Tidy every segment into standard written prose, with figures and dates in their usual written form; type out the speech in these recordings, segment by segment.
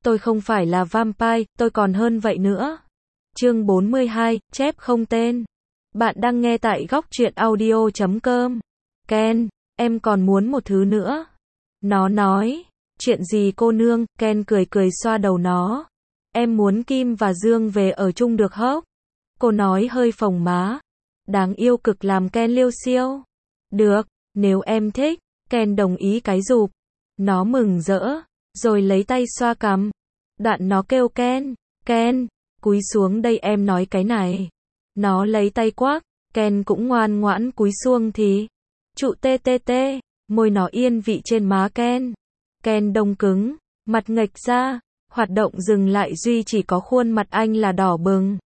tôi không phải là vampire, tôi còn hơn vậy nữa. Chương 42, chép không tên. Bạn đang nghe tại góc truyện audio.com. Ken, em còn muốn một thứ nữa. Nó nói, chuyện gì cô nương? Ken cười cười xoa đầu nó. Em muốn Kim và Dương về ở chung được hốc? Cô nói hơi phồng má. Đáng yêu cực làm Ken liêu xiêu. Được, nếu em thích. Ken đồng ý cái rụp. Nó mừng rỡ, rồi lấy tay xoa cằm. Đoạn nó kêu Ken, Ken, cúi xuống đây em nói cái này. Nó lấy tay quắc, Ken cũng ngoan ngoãn cúi xuống thì trụ tê tê tê, môi nó yên vị trên má Ken. Ken đông cứng, mặt nghệch ra, hoạt động dừng lại duy chỉ có khuôn mặt anh là đỏ bừng.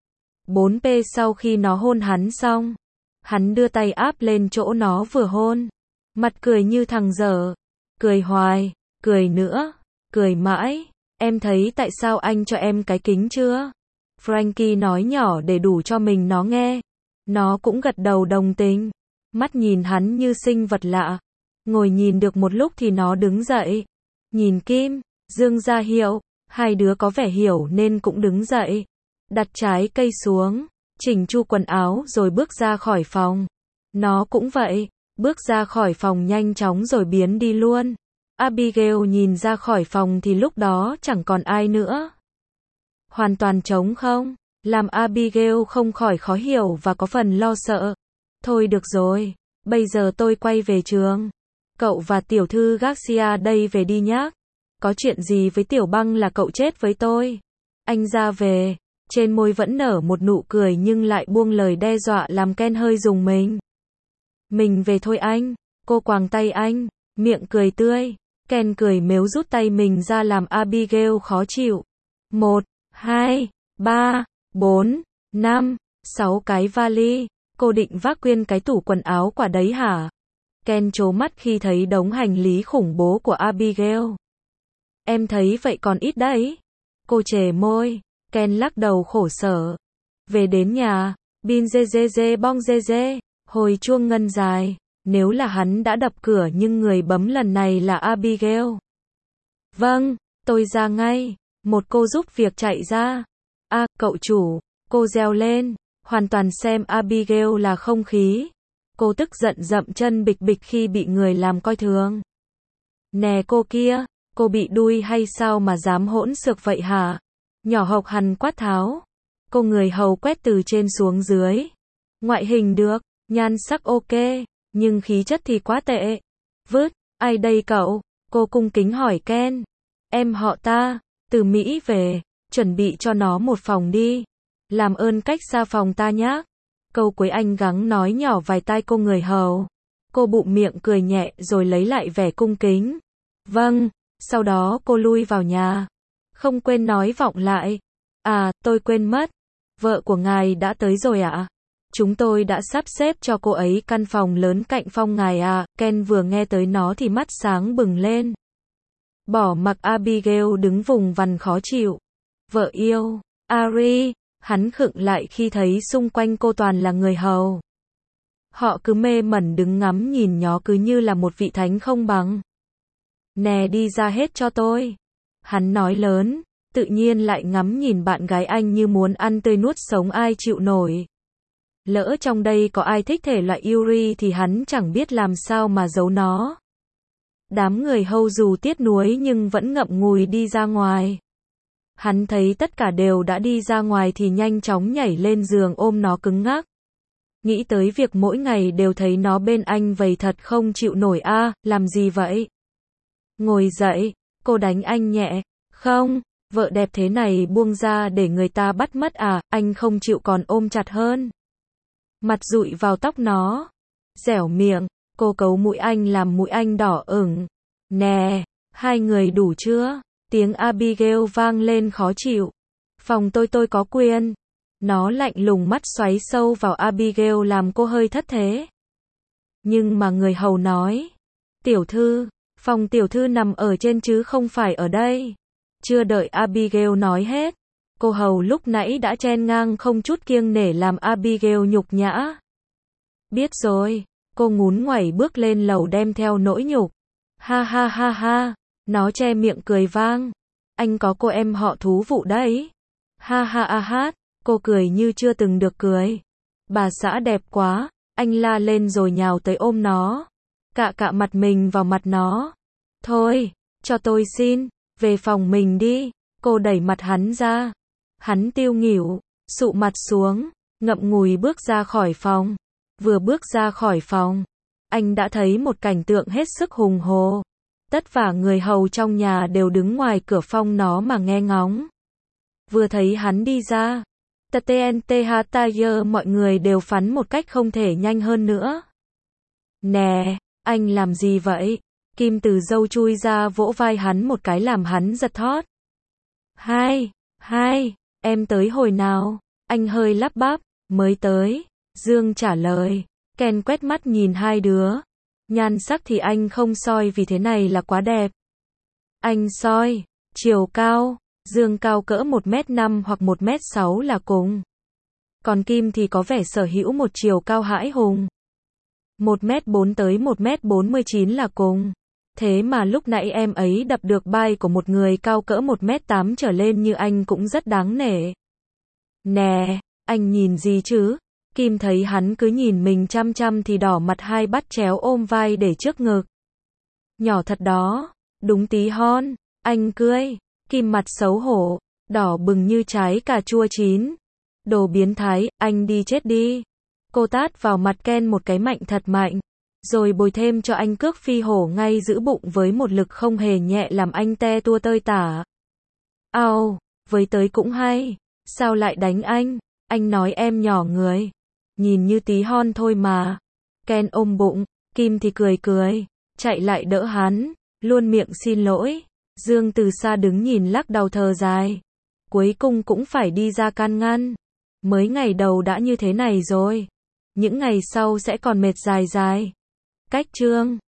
4P sau khi nó hôn hắn xong, hắn đưa tay áp lên chỗ nó vừa hôn. Mặt cười như thằng dở, cười hoài, cười nữa, cười mãi. Em thấy tại sao anh cho em cái kính chưa? Frankie nói nhỏ để đủ cho mình nó nghe. Nó cũng gật đầu đồng tình. Mắt nhìn hắn như sinh vật lạ. Ngồi nhìn được một lúc thì nó đứng dậy. Nhìn Kim, Dương ra hiệu. Hai đứa có vẻ hiểu nên cũng đứng dậy. Đặt trái cây xuống, chỉnh chu quần áo rồi bước ra khỏi phòng. Nó cũng vậy, bước ra khỏi phòng nhanh chóng rồi biến đi luôn. Abigail nhìn ra khỏi phòng thì lúc đó chẳng còn ai nữa. Hoàn toàn trống không, làm Abigail không khỏi khó hiểu và có phần lo sợ. Thôi được rồi, bây giờ tôi quay về trường. Cậu và tiểu thư Garcia đây về đi nhá. Có chuyện gì với Tiểu Băng là cậu chết với tôi. Anh ra về, trên môi vẫn nở một nụ cười nhưng lại buông lời đe dọa làm Ken hơi rùng mình. Mình về thôi anh, cô quàng tay anh, miệng cười tươi. Ken cười mếu rút tay mình ra làm Abigail khó chịu. 1, 2, 3, 4, 5, 6 cái vali. Cô định vác nguyên cái tủ quần áo quả đấy hả? Ken trố mắt khi thấy đống hành lý khủng bố của Abigail. Em thấy vậy còn ít đấy. Cô chề môi. Ken lắc đầu khổ sở. Về đến nhà, bin dê dê dê bong dê dê. Hồi chuông ngân dài. Nếu là hắn đã đập cửa nhưng người bấm lần này là Abigail. Vâng, tôi ra ngay. Một cô giúp việc chạy ra. À, cậu chủ. Cô reo lên. Hoàn toàn xem Abigail là không khí. Cô tức giận dậm chân bịch bịch khi bị người làm coi thường. Nè cô kia, cô bị đuôi hay sao mà dám hỗn xược vậy hả? Nhỏ hộc hằn quát tháo. Cô người hầu quét từ trên xuống dưới. Ngoại hình được, nhan sắc ok. Nhưng khí chất thì quá tệ. Vứt, ai đây cậu? Cô cung kính hỏi Ken. Em họ ta, từ Mỹ về, chuẩn bị cho nó một phòng đi. Làm ơn cách xa phòng ta nhé. Câu cuối anh gắng nói nhỏ vài tai cô người hầu. Cô bụm miệng cười nhẹ rồi lấy lại vẻ cung kính. Vâng, sau đó cô lui vào nhà. Không quên nói vọng lại. À, tôi quên mất. Vợ của ngài đã tới rồi ạ? Chúng tôi đã sắp xếp cho cô ấy căn phòng lớn cạnh phòng ngài à. Ken vừa nghe tới nó thì mắt sáng bừng lên. Bỏ mặc Abigail đứng vùng vằng khó chịu. Vợ yêu, Ari, hắn khựng lại khi thấy xung quanh cô toàn là người hầu. Họ cứ mê mẩn đứng ngắm nhìn nó cứ như là một vị thánh không bằng. Nè đi ra hết cho tôi. Hắn nói lớn, tự nhiên lại ngắm nhìn bạn gái anh như muốn ăn tươi nuốt sống ai chịu nổi. Lỡ trong đây có ai thích thể loại Yuri thì hắn chẳng biết làm sao mà giấu nó. Đám người hầu dù tiếc nuối nhưng vẫn ngậm ngùi đi ra ngoài. Hắn thấy tất cả đều đã đi ra ngoài thì nhanh chóng nhảy lên giường ôm nó cứng ngắc. Nghĩ tới việc mỗi ngày đều thấy nó bên anh vậy thật không chịu nổi a, làm gì vậy? Ngồi dậy, cô đánh anh nhẹ. Không, vợ đẹp thế này buông ra để người ta bắt mất à, anh không chịu còn ôm chặt hơn. Mặt dụi vào tóc nó. Dẻo miệng, cô cấu mũi anh làm mũi anh đỏ ửng. Nè, hai người đủ chưa? Tiếng Abigail vang lên khó chịu. Phòng tôi có quyền. Nó lạnh lùng mắt xoáy sâu vào Abigail làm cô hơi thất thế. Nhưng mà người hầu nói. Tiểu thư, phòng tiểu thư nằm ở trên chứ không phải ở đây. Chưa đợi Abigail nói hết. Cô hầu lúc nãy đã chen ngang không chút kiêng nể làm Abigail nhục nhã. Biết rồi, cô ngún ngoẩy bước lên lầu đem theo nỗi nhục. Ha ha ha ha, nó che miệng cười vang. anh có cô em họ Thú vụ đấy. Ha ha a hát, cô cười như chưa từng được cười. Bà xã đẹp quá, anh la lên rồi nhào tới ôm nó. Cạ cạ mặt mình vào mặt nó. Thôi, cho tôi xin, về phòng mình đi. Cô đẩy mặt hắn ra. Hắn tiêu nghỉu, sụ mặt xuống, ngậm ngùi bước ra khỏi phòng. Vừa bước ra khỏi phòng, anh đã thấy một cảnh tượng hết sức hùng hồ. Tất cả người hầu trong nhà đều đứng ngoài cửa phòng nó mà nghe ngóng. Vừa thấy hắn đi ra, mọi người đều phắn một cách không thể nhanh hơn nữa. Nè, anh làm gì vậy? Kim Từ Dâu chui ra vỗ vai hắn một cái làm hắn giật thót. Hai, em tới hồi nào? Anh hơi lắp bắp, mới tới. Dương trả lời. Ken quét mắt nhìn hai đứa. Nhan sắc thì anh không soi vì thế này là quá đẹp. Anh soi, chiều cao, Dương cao cỡ 1m5 hoặc 1m6 là cùng. Còn Kim thì có vẻ sở hữu một chiều cao hãi hùng. 1m4 tới 1m49 là cùng. Thế mà lúc nãy em ấy đập được vai của một người cao cỡ 1m8 trở lên như anh cũng rất đáng nể. Nè, anh nhìn gì chứ? Kim thấy hắn cứ nhìn mình chăm chăm thì đỏ mặt, hai bắt chéo ôm vai để trước ngực. Nhỏ thật đó, đúng tí hon, anh cười. Kim mặt xấu hổ, đỏ bừng như trái cà chua chín. Đồ biến thái, anh đi chết đi. Cô tát vào mặt Ken một cái mạnh thật mạnh, rồi bồi thêm cho anh cước phi hổ ngay giữa bụng với một lực không hề nhẹ làm anh te tua tơi tả. Ao, với tới cũng hay, sao lại đánh anh nói em nhỏ người, nhìn như tí hon thôi mà. Ken ôm bụng, Kim thì cười, chạy lại đỡ hắn, luôn miệng xin lỗi. Dương từ xa đứng nhìn lắc đầu thở dài. Cuối cùng cũng phải đi ra can ngăn. Mới ngày đầu đã như thế này rồi. Những ngày sau sẽ còn mệt dài. Cách chương